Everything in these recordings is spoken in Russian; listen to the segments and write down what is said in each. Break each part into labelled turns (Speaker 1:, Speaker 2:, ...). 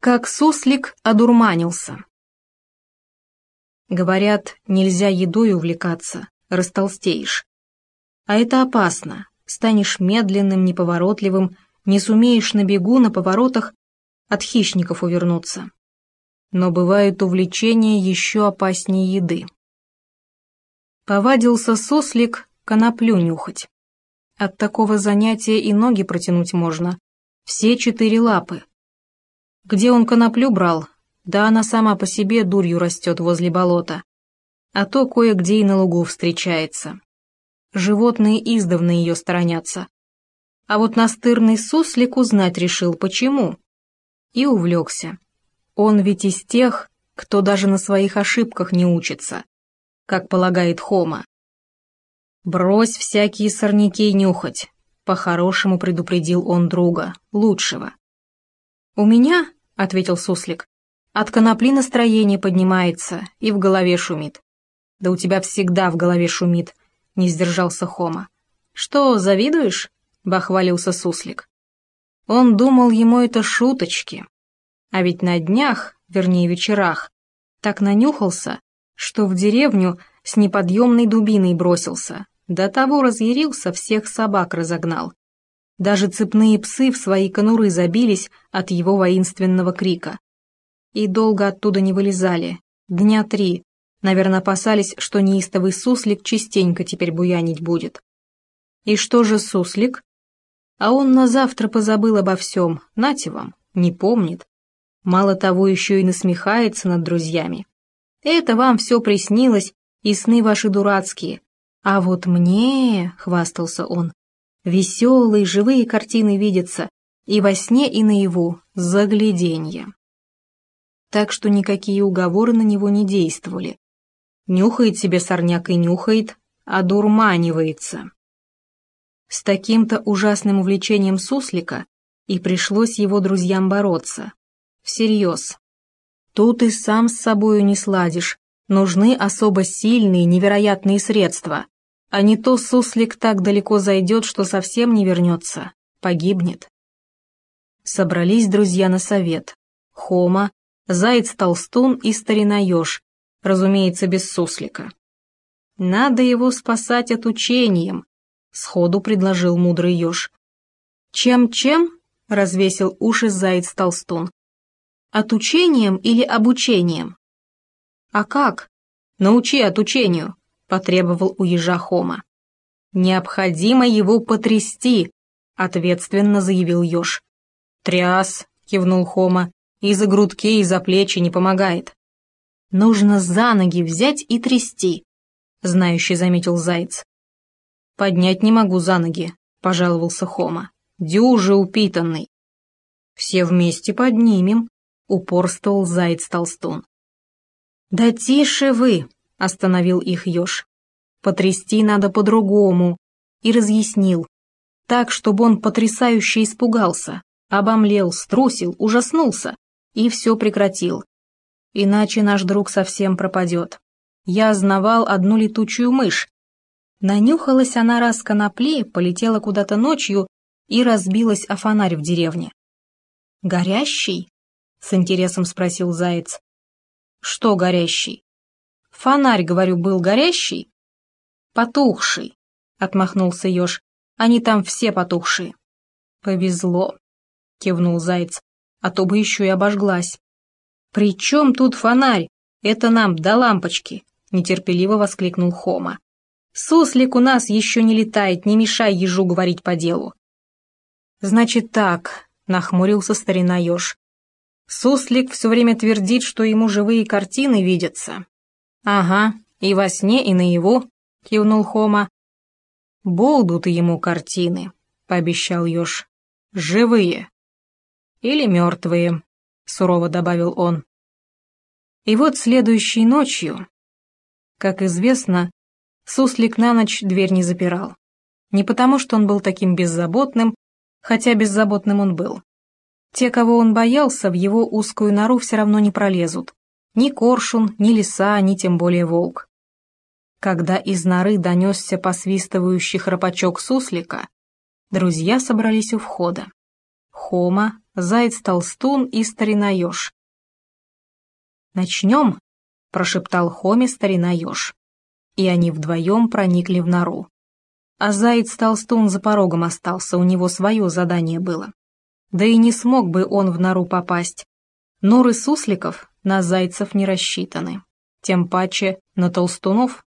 Speaker 1: Как суслик одурманился. Говорят, нельзя едой увлекаться, растолстеешь. А это опасно, станешь медленным, неповоротливым, не сумеешь на бегу, на поворотах от хищников увернуться. Но бывают увлечения еще опаснее еды. Повадился суслик коноплю нюхать. От такого занятия и ноги протянуть можно, все 4 лапы. Где он коноплю брал? Да она сама по себе дурью растет возле болота. А то кое-где и на лугу встречается. Животные издавна ее сторонятся. А вот настырный суслик узнать решил, почему. И увлекся. Он ведь из тех, кто даже на своих ошибках не учится, как полагает Хома. «Брось всякие сорняки нюхать», — по-хорошему предупредил он друга, лучшего. «У меня, — ответил суслик, — от конопли настроение поднимается и в голове шумит». «Да у тебя всегда в голове шумит», — не сдержался Хома. «Что, завидуешь?» — бахвалился суслик. Он думал, ему это шуточки. А ведь на днях, вернее вечерах, так нанюхался, что в деревню с неподъемной дубиной бросился, до того разъярился, всех собак разогнал. Даже цепные псы в свои конуры забились от его воинственного крика. И долго оттуда не вылезали, 3 дня. Наверное, опасались, что неистовый суслик частенько теперь буянить будет. И что же суслик? А он на завтра позабыл обо всем, нате вам, не помнит. Мало того, еще и насмехается над друзьями. Это вам все приснилось, и сны ваши дурацкие. А вот мне, — хвастался он, — веселые, живые картины видятся, и во сне, и наяву, загляденье. Так что никакие уговоры на него не действовали. Нюхает себе сорняк и нюхает, одурманивается. С таким-то ужасным увлечением суслика и пришлось его друзьям бороться. Всерьез. Тут и сам с собою не сладишь, нужны особо сильные, невероятные средства. А не то суслик так далеко зайдет, что совсем не вернется, погибнет. Собрались друзья на совет. Хома, Заяц-толстун и старина-еж, разумеется, без суслика. «Надо его спасать отучением», — сходу предложил мудрый еж. «Чем-чем?» — развесил уши Заяц-толстун. «Отучением или обучением?» «А как?» «Научи отучению», — потребовал у ежа Хома. «Необходимо его потрясти», — ответственно заявил еж. «Тряс», — кивнул Хома, — «и за грудки, и за плечи не помогает». «Нужно за ноги взять и трясти», — знающий заметил заяц. «Поднять не могу за ноги», — пожаловался Хома. «Дюже упитанный». «Все вместе поднимем», — упорствовал Заяц-толстун. «Да тише вы», — остановил их еж. «Потрясти надо по-другому», и разъяснил, так, чтобы он потрясающе испугался, обомлел, струсил, ужаснулся и все прекратил. Иначе наш друг совсем пропадет. Я знавал одну летучую мышь. Нанюхалась она раз конопли, полетела куда-то ночью и разбилась о фонарь в деревне. «Горящий?» — с интересом спросил заяц. «Что горящий?» «Фонарь, говорю, был горящий?» «Потухший», — отмахнулся еж. «Они там все потухшие». «Повезло», — кивнул заяц, — «а то бы еще и обожглась». «При чем тут фонарь? Это нам до лампочки», — нетерпеливо воскликнул Хома. «Суслик у нас еще не летает, не мешай ежу говорить по делу». «Значит так», — нахмурился старина-еж. «Суслик все время твердит, что ему живые картины видятся». «Ага, и во сне, и наяву», — кивнул Хома. «Будут ему картины», — пообещал еж. «Живые. Или мертвые», — сурово добавил он. И вот следующей ночью, как известно, суслик на ночь дверь не запирал. Не потому, что он был таким беззаботным, хотя беззаботным он был. Те, кого он боялся, в его узкую нору все равно не пролезут. Ни коршун, ни лиса, ни тем более волк. Когда из норы донесся посвистывающий храпачок суслика, друзья собрались у входа. Хома, Заяц-толстун и старина-еж. «Начнем», — прошептал Хоме старина-еж. И они вдвоем проникли в нору. А заяц-толстун за порогом остался, у него свое задание было. Да и не смог бы он в нору попасть. Норы сусликов на зайцев не рассчитаны, тем паче на толстунов.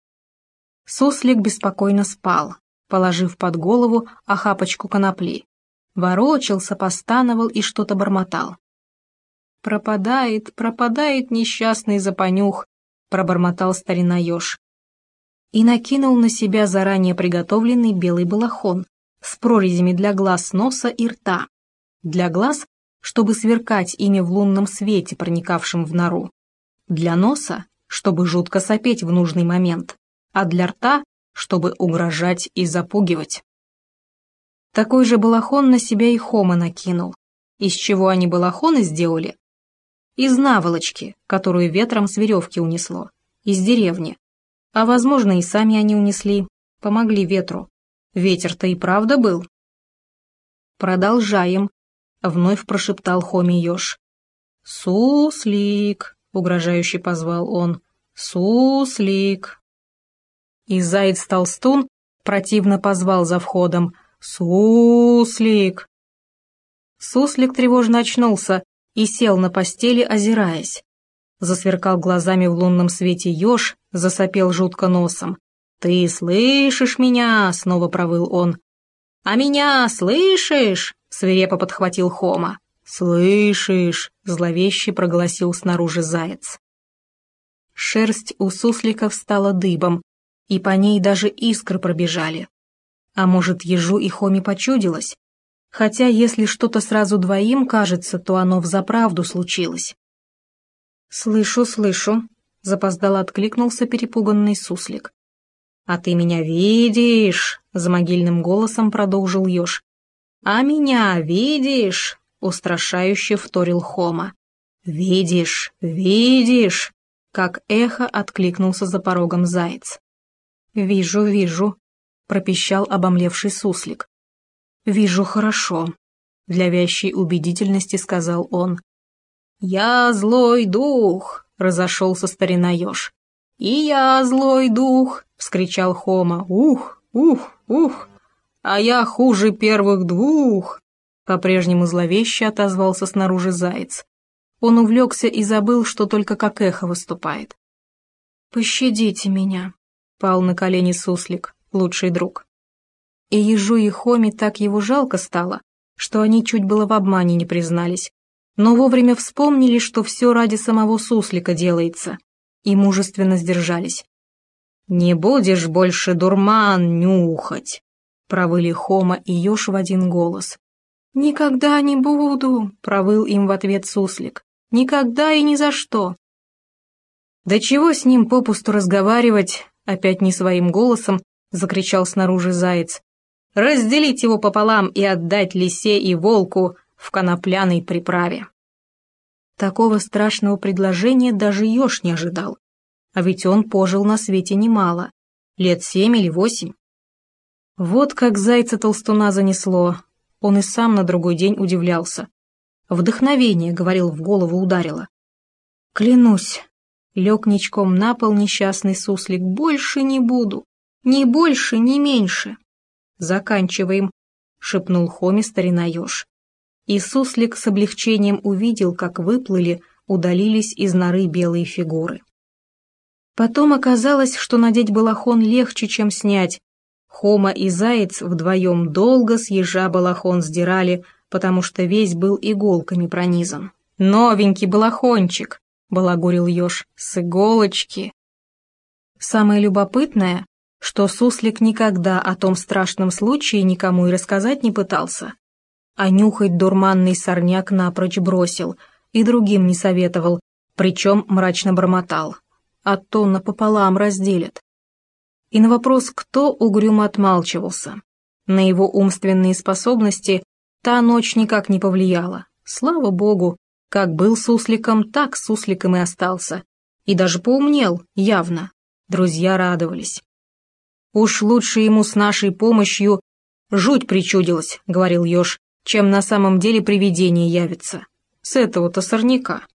Speaker 1: Суслик беспокойно спал, положив под голову охапочку конопли. Ворочался, постановал и что-то бормотал. «Пропадает, пропадает несчастный запонюх», — пробормотал старина-еж. И накинул на себя заранее приготовленный белый балахон с прорезями для глаз, носа и рта. Для глаз, чтобы сверкать ими в лунном свете, проникавшем в нору. Для носа, чтобы жутко сопеть в нужный момент. А для рта, чтобы угрожать и запугивать. Такой же балахон на себя и Хома накинул. Из чего они балахоны сделали? Из наволочки, которую ветром с веревки унесло. Из деревни. А возможно, и сами они унесли, помогли ветру. Ветер-то и правда был. «Продолжаем», — вновь прошептал Хоме-еж. «Суслик», — угрожающе позвал он, — «суслик». И заяц-толстун противно позвал за входом: «Суслик!» Суслик тревожно очнулся и сел на постели, озираясь. Засверкал глазами в лунном свете еж, засопел жутко носом. «Ты слышишь меня?» — снова провыл он. «А меня слышишь?» — свирепо подхватил Хома. «Слышишь?» — зловеще проголосил снаружи заяц. Шерсть у сусликов стала дыбом, и по ней даже искры пробежали. А может, ежу и Хоме почудилось? Хотя, если что-то сразу двоим кажется, то оно взаправду случилось. «Слышу, слышу», — запоздало откликнулся перепуганный суслик. «А ты меня видишь?» — за могильным голосом продолжил еж. «А меня видишь?» — устрашающе вторил Хома. «Видишь, видишь?» — как эхо откликнулся за порогом заяц. «Вижу, вижу», — пропищал обомлевший суслик. «Вижу хорошо», — для вящей убедительности сказал он. «Я злой дух», — разошелся старина-еж. «И я злой дух», — вскричал Хома. «Ух, ух, ух! А я хуже первых двух!» По-прежнему зловеще отозвался снаружи заяц. Он увлекся и забыл, что только как эхо выступает. «Пощадите меня», — пал на колени суслик, лучший друг. И ежу и Хоме так его жалко стало, что они чуть было в обмане не признались, но вовремя вспомнили, что все ради самого суслика делается, и мужественно сдержались. «Не будешь больше дурман нюхать», — провыли Хома и еж в один голос. «Никогда не буду», — провыл им в ответ суслик. «Никогда и ни за что». «Да чего с ним попусту разговаривать?» — опять не своим голосом закричал снаружи заяц. «Разделить его пополам и отдать лисе и волку в конопляной приправе». Такого страшного предложения даже еж не ожидал. А ведь он пожил на свете немало, лет 7 или 8. Вот как зайца-толстуна занесло, он и сам на другой день удивлялся. Вдохновение, говорил, в голову ударило. «Клянусь», — лег ничком на пол несчастный суслик, — «больше не буду, ни больше, ни меньше». «Заканчиваем», — шепнул Хоме старина-еж. И суслик с облегчением увидел, как выплыли, удалились из норы белые фигуры. Потом оказалось, что надеть балахон легче, чем снять. Хома и заяц вдвоем долго с ежа балахон сдирали, потому что весь был иголками пронизан. «Новенький балахончик», — балагурил еж, — «с иголочки». Самое любопытное, что суслик никогда о том страшном случае никому и рассказать не пытался, а нюхать дурманный сорняк напрочь бросил и другим не советовал, причем мрачно бормотал. А то напополам разделят. И на вопрос, кто, угрюмо отмалчивался. На его умственные способности та ночь никак не повлияла. Слава богу, как был сусликом, так сусликом и остался. И даже поумнел, явно. Друзья радовались. «Уж лучше ему с нашей помощью жуть причудилась», — говорил еж, чем на самом деле привидение явится. С этого-то сорняка.